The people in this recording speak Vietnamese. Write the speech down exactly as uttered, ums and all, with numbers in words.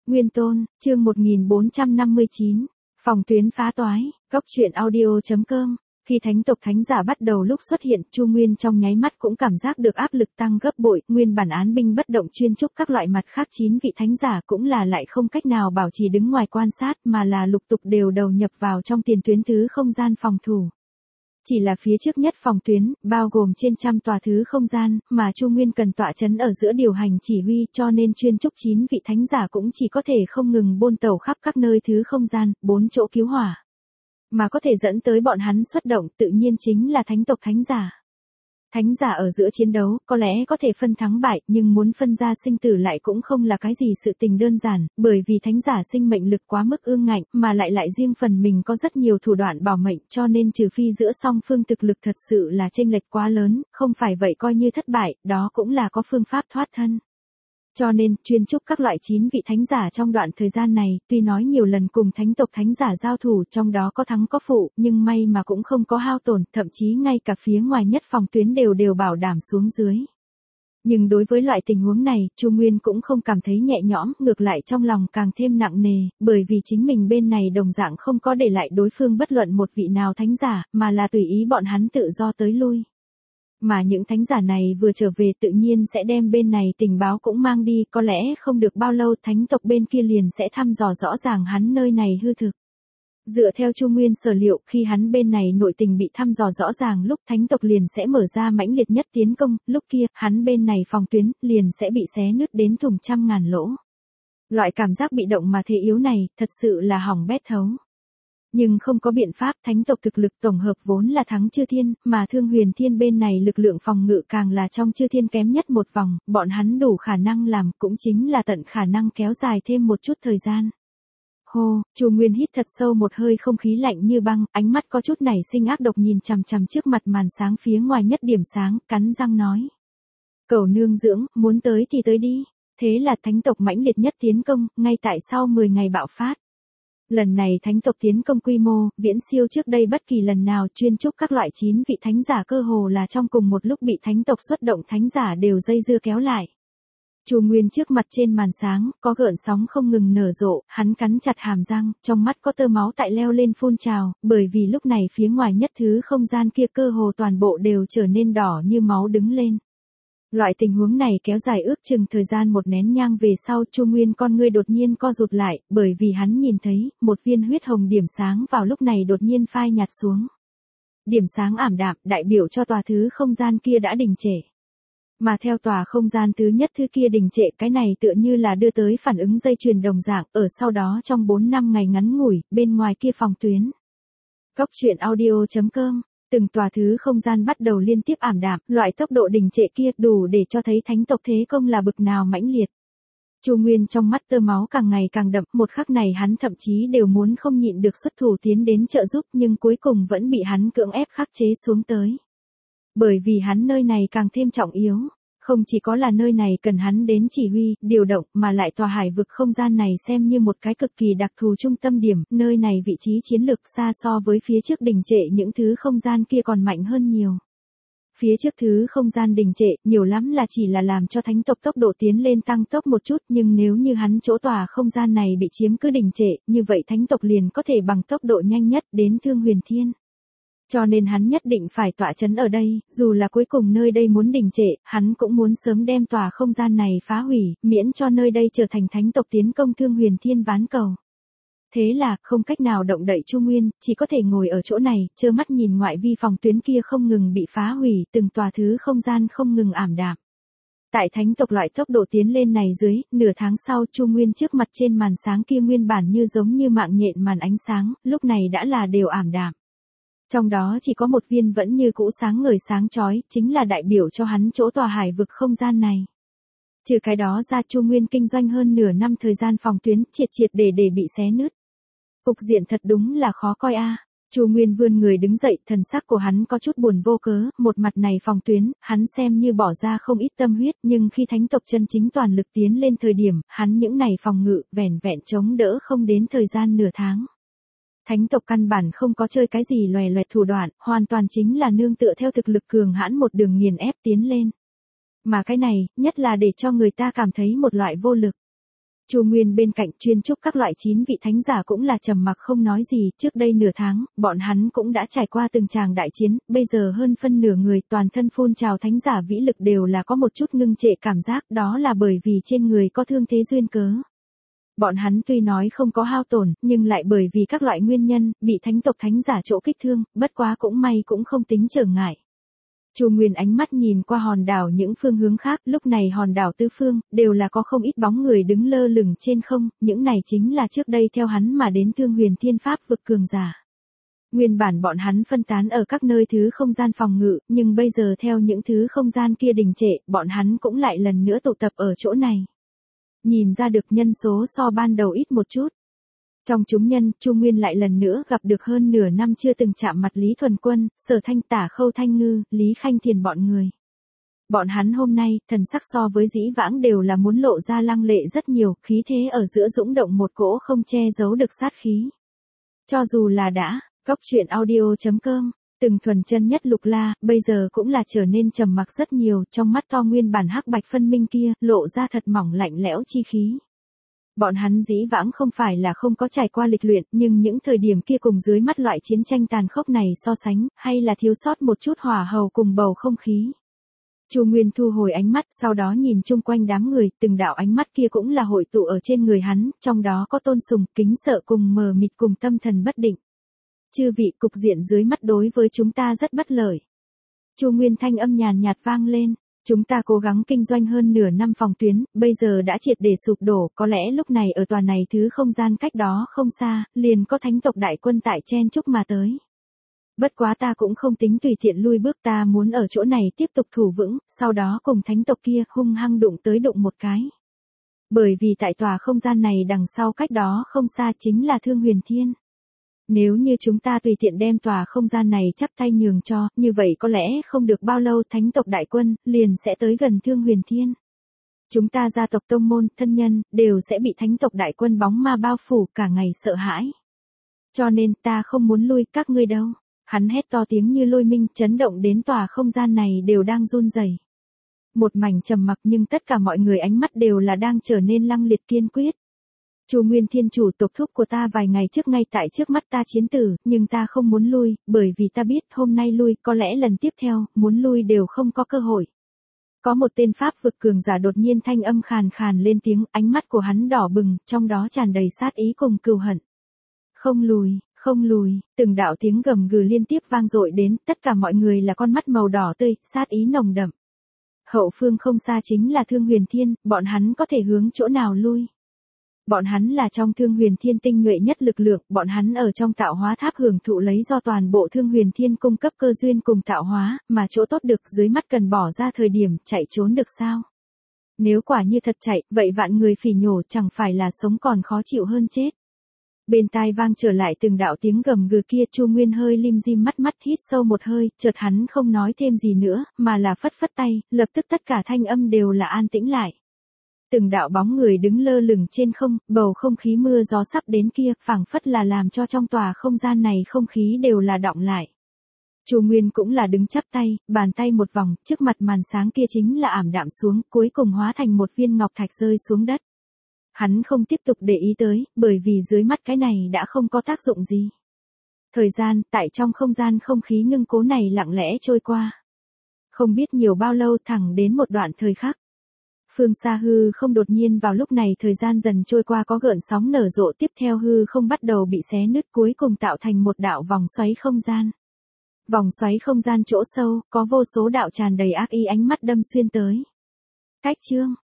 Nguyên Tôn, chương một nghìn bốn trăm năm mươi chín, phòng tuyến phá toái, góc truyện audio.com. Khi thánh tộc thánh giả bắt đầu lúc xuất hiện, Chu Nguyên trong nháy mắt cũng cảm giác được áp lực tăng gấp bội, nguyên bản án binh bất động chuyên trúc các loại mặt khác chín vị thánh giả cũng là lại không cách nào bảo trì đứng ngoài quan sát mà là lục tục đều đầu nhập vào trong tiền tuyến thứ không gian phòng thủ. Chỉ là phía trước nhất phòng tuyến, bao gồm trên trăm tòa thứ không gian, mà Chu Nguyên cần tọa chấn ở giữa điều hành chỉ huy cho nên chuyên trúc chín vị thánh giả cũng chỉ có thể không ngừng bôn tàu khắp các nơi thứ không gian, bốn chỗ cứu hỏa. Mà có thể dẫn tới bọn hắn xuất động tự nhiên chính là thánh tộc thánh giả. Thánh giả ở giữa chiến đấu, có lẽ có thể phân thắng bại, nhưng muốn phân ra sinh tử lại cũng không là cái gì sự tình đơn giản, bởi vì thánh giả sinh mệnh lực quá mức ương ngạnh, mà lại lại riêng phần mình có rất nhiều thủ đoạn bảo mệnh, cho nên trừ phi giữa song phương thực lực thật sự là chênh lệch quá lớn, không phải vậy coi như thất bại, đó cũng là có phương pháp thoát thân. Cho nên, chuyên trúc các loại chín vị thánh giả trong đoạn thời gian này, tuy nói nhiều lần cùng thánh tộc thánh giả giao thủ, trong đó có thắng có phụ, nhưng may mà cũng không có hao tổn, thậm chí ngay cả phía ngoài nhất phòng tuyến đều đều bảo đảm xuống dưới. Nhưng đối với loại tình huống này, Chu Nguyên cũng không cảm thấy nhẹ nhõm, ngược lại trong lòng càng thêm nặng nề, bởi vì chính mình bên này đồng dạng không có để lại đối phương bất luận một vị nào thánh giả, mà là tùy ý bọn hắn tự do tới lui. Mà những thánh giả này vừa trở về tự nhiên sẽ đem bên này tình báo cũng mang đi, có lẽ không được bao lâu thánh tộc bên kia liền sẽ thăm dò rõ ràng hắn nơi này hư thực. Dựa theo Chu Nguyên sở liệu, khi hắn bên này nội tình bị thăm dò rõ ràng lúc thánh tộc liền sẽ mở ra mãnh liệt nhất tiến công, lúc kia, hắn bên này phòng tuyến, liền sẽ bị xé nứt đến thùng trăm ngàn lỗ. Loại cảm giác bị động mà thế yếu này, thật sự là hỏng bét thấu. Nhưng không có biện pháp, thánh tộc thực lực tổng hợp vốn là thắng chư thiên, mà Thương Huyền Thiên bên này lực lượng phòng ngự càng là trong chư thiên kém nhất một vòng, bọn hắn đủ khả năng làm, cũng chính là tận khả năng kéo dài thêm một chút thời gian. Hô, Chu Nguyên hít thật sâu một hơi không khí lạnh như băng, ánh mắt có chút nảy sinh ác độc nhìn chằm chằm trước mặt màn sáng phía ngoài nhất điểm sáng, cắn răng nói. Cẩu nương dưỡng, muốn tới thì tới đi. Thế là thánh tộc mãnh liệt nhất tiến công, ngay tại sau mười ngày bạo phát. Lần này thánh tộc tiến công quy mô, viễn siêu trước đây bất kỳ lần nào, chuyên trúc các loại chín vị thánh giả cơ hồ là trong cùng một lúc bị thánh tộc xuất động thánh giả đều dây dưa kéo lại. Chu Nguyên trước mặt trên màn sáng, có gợn sóng không ngừng nở rộ, hắn cắn chặt hàm răng, trong mắt có tơ máu tại leo lên phun trào, bởi vì lúc này phía ngoài nhất thứ không gian kia cơ hồ toàn bộ đều trở nên đỏ như máu đứng lên. Loại tình huống này kéo dài ước chừng thời gian một nén nhang về sau, Chu Nguyên con ngươi đột nhiên co rụt lại, bởi vì hắn nhìn thấy, một viên huyết hồng điểm sáng vào lúc này đột nhiên phai nhạt xuống. Điểm sáng ảm đạm, đại biểu cho tòa thứ không gian kia đã đình trệ. Mà theo tòa không gian thứ nhất thứ kia đình trệ, cái này tựa như là đưa tới phản ứng dây chuyền đồng dạng, ở sau đó trong bốn năm ngày ngắn ngủi, bên ngoài kia phòng tuyến. Góc truyện audio.com. Từng tòa thứ không gian bắt đầu liên tiếp ảm đạm, loại tốc độ đình trệ kia đủ để cho thấy thánh tộc thế công là bực nào mãnh liệt. Chu Nguyên trong mắt tơ máu càng ngày càng đậm, một khắc này hắn thậm chí đều muốn không nhịn được xuất thủ tiến đến trợ giúp, nhưng cuối cùng vẫn bị hắn cưỡng ép khắc chế xuống tới. Bởi vì hắn nơi này càng thêm trọng yếu, không chỉ có là nơi này cần hắn đến chỉ huy, điều động, mà lại tòa hải vực không gian này xem như một cái cực kỳ đặc thù trung tâm điểm, nơi này vị trí chiến lược xa so với phía trước đình trệ những thứ không gian kia còn mạnh hơn nhiều. Phía trước thứ không gian đình trệ, nhiều lắm là chỉ là làm cho thánh tộc tốc độ tiến lên tăng tốc một chút, nhưng nếu như hắn chỗ tòa không gian này bị chiếm cứ đình trệ, như vậy thánh tộc liền có thể bằng tốc độ nhanh nhất đến Thương Huyền Thiên. Cho nên hắn nhất định phải tọa chấn ở đây, dù là cuối cùng nơi đây muốn đình trệ, hắn cũng muốn sớm đem tòa không gian này phá hủy, miễn cho nơi đây trở thành thánh tộc tiến công Thương Huyền Thiên ván cầu. Thế là, không cách nào động đậy Chu Nguyên, chỉ có thể ngồi ở chỗ này, trơ mắt nhìn ngoại vi phòng tuyến kia không ngừng bị phá hủy, từng tòa thứ không gian không ngừng ảm đạm. Tại thánh tộc loại tốc độ tiến lên này dưới, nửa tháng sau Chu Nguyên trước mặt trên màn sáng kia nguyên bản như giống như mạng nhện màn ánh sáng, lúc này đã là đều ảm đạm. Trong đó chỉ có một viên vẫn như cũ sáng ngời sáng chói, chính là đại biểu cho hắn chỗ tòa hải vực không gian này. Trừ cái đó ra Chu Nguyên kinh doanh hơn nửa năm thời gian phòng tuyến, triệt triệt để để bị xé nứt. Cục diện thật đúng là khó coi a. Chu Nguyên vươn người đứng dậy, thần sắc của hắn có chút buồn vô cớ, một mặt này phòng tuyến, hắn xem như bỏ ra không ít tâm huyết, nhưng khi thánh tộc chân chính toàn lực tiến lên thời điểm, hắn những này phòng ngự, vẻn vẹn chống đỡ không đến thời gian nửa tháng. Thánh tộc căn bản không có chơi cái gì loè loẹt thủ đoạn, hoàn toàn chính là nương tựa theo thực lực cường hãn một đường nghiền ép tiến lên. Mà cái này, nhất là để cho người ta cảm thấy một loại vô lực. Chu Nguyên bên cạnh chuyên chúc các loại chín vị thánh giả cũng là trầm mặc không nói gì, trước đây nửa tháng, bọn hắn cũng đã trải qua từng tràng đại chiến, bây giờ hơn phân nửa người toàn thân phun trào thánh giả vĩ lực đều là có một chút ngưng trệ cảm giác, đó là bởi vì trên người có thương thế duyên cớ. Bọn hắn tuy nói không có hao tổn, nhưng lại bởi vì các loại nguyên nhân, bị thánh tộc thánh giả chỗ kích thương, bất quá cũng may cũng không tính trở ngại. Chu Nguyên ánh mắt nhìn qua hòn đảo những phương hướng khác, lúc này hòn đảo tứ phương, đều là có không ít bóng người đứng lơ lửng trên không, những này chính là trước đây theo hắn mà đến Thương Huyền Thiên Pháp vực cường giả. Nguyên bản bọn hắn phân tán ở các nơi thứ không gian phòng ngự, nhưng bây giờ theo những thứ không gian kia đình trệ, bọn hắn cũng lại lần nữa tụ tập ở chỗ này. Nhìn ra được nhân số so ban đầu ít một chút. Trong chúng nhân, Chu Nguyên lại lần nữa gặp được hơn nửa năm chưa từng chạm mặt Lý Thuần Quân, Sở Thanh Tả Khâu Thanh Ngư, Lý Khanh Thiền bọn người. Bọn hắn hôm nay, thần sắc so với dĩ vãng đều là muốn lộ ra lăng lệ rất nhiều, khí thế ở giữa dũng động một cỗ không che giấu được sát khí. Cho dù là đã, cóc truyện audio chấm com, từng thuần chân nhất Lục La, bây giờ cũng là trở nên trầm mặc rất nhiều, trong mắt to nguyên bản hắc bạch phân minh kia, lộ ra thật mỏng lạnh lẽo chi khí. Bọn hắn dĩ vãng không phải là không có trải qua lịch luyện, nhưng những thời điểm kia cùng dưới mắt loại chiến tranh tàn khốc này so sánh, hay là thiếu sót một chút hỏa hầu cùng bầu không khí. Chu Nguyên thu hồi ánh mắt, sau đó nhìn chung quanh đám người, từng đạo ánh mắt kia cũng là hội tụ ở trên người hắn, trong đó có tôn sùng, kính sợ cùng mờ mịt cùng tâm thần bất định. Chư vị, cục diện dưới mắt đối với chúng ta rất bất lợi. Chu Nguyên thanh âm nhàn nhạt vang lên. Chúng ta cố gắng kinh doanh hơn nửa năm phòng tuyến, bây giờ đã triệt để sụp đổ, có lẽ lúc này ở tòa này thứ không gian cách đó không xa, liền có thánh tộc đại quân tại chen chúc mà tới. Bất quá ta cũng không tính tùy tiện lui bước, ta muốn ở chỗ này tiếp tục thủ vững, sau đó cùng thánh tộc kia hung hăng đụng tới đụng một cái. Bởi vì tại tòa không gian này đằng sau cách đó không xa chính là Thương Huyền Thiên. Nếu như chúng ta tùy tiện đem tòa không gian này chắp tay nhường cho, như vậy có lẽ không được bao lâu thánh tộc đại quân, liền sẽ tới gần Thương Huyền Thiên. Chúng ta gia tộc tông môn, thân nhân, đều sẽ bị thánh tộc đại quân bóng ma bao phủ cả ngày sợ hãi. Cho nên ta không muốn lui các ngươi đâu. Hắn hét to tiếng như lôi minh, chấn động đến tòa không gian này đều đang run rẩy. Một mảnh trầm mặc nhưng tất cả mọi người ánh mắt đều là đang trở nên lăng liệt kiên quyết. Chu Nguyên Thiên chủ tộc thúc của ta vài ngày trước ngay tại trước mắt ta chiến tử, nhưng ta không muốn lui, bởi vì ta biết hôm nay lui, có lẽ lần tiếp theo, muốn lui đều không có cơ hội. Có một tên pháp vực cường giả đột nhiên thanh âm khàn khàn lên tiếng, ánh mắt của hắn đỏ bừng, trong đó tràn đầy sát ý cùng cừu hận. Không lùi, không lùi, từng đạo tiếng gầm gừ liên tiếp vang dội đến, tất cả mọi người là con mắt màu đỏ tươi, sát ý nồng đậm. Hậu phương không xa chính là Thương Huyền Thiên, bọn hắn có thể hướng chỗ nào lui? Bọn hắn là trong Thương Huyền Thiên tinh nhuệ nhất lực lượng, bọn hắn ở trong tạo hóa tháp hưởng thụ lấy do toàn bộ Thương Huyền Thiên cung cấp cơ duyên cùng tạo hóa, mà chỗ tốt được dưới mắt cần bỏ ra thời điểm, chạy trốn được sao? Nếu quả như thật chạy, vậy vạn người phỉ nhổ chẳng phải là sống còn khó chịu hơn chết. Bên tai vang trở lại từng đạo tiếng gầm gừ kia, Chu Nguyên hơi lim dim mắt mắt hít sâu một hơi, chợt hắn không nói thêm gì nữa, mà là phất phất tay, lập tức tất cả thanh âm đều là an tĩnh lại. Từng đạo bóng người đứng lơ lửng trên không, bầu không khí mưa gió sắp đến kia, phảng phất là làm cho trong tòa không gian này không khí đều là đọng lại. Chu Nguyên cũng là đứng chắp tay, bàn tay một vòng, trước mặt màn sáng kia chính là ảm đạm xuống, cuối cùng hóa thành một viên ngọc thạch rơi xuống đất. Hắn không tiếp tục để ý tới, bởi vì dưới mắt cái này đã không có tác dụng gì. Thời gian, tại trong không gian không khí ngưng cố này lặng lẽ trôi qua. Không biết nhiều bao lâu thẳng đến một đoạn thời khắc. Phương xa hư không đột nhiên vào lúc này thời gian dần trôi qua có gợn sóng nở rộ, tiếp theo hư không bắt đầu bị xé nứt, cuối cùng tạo thành một đạo vòng xoáy không gian. Vòng xoáy không gian chỗ sâu, có vô số đạo tràn đầy ác ý ánh mắt đâm xuyên tới. Cách chương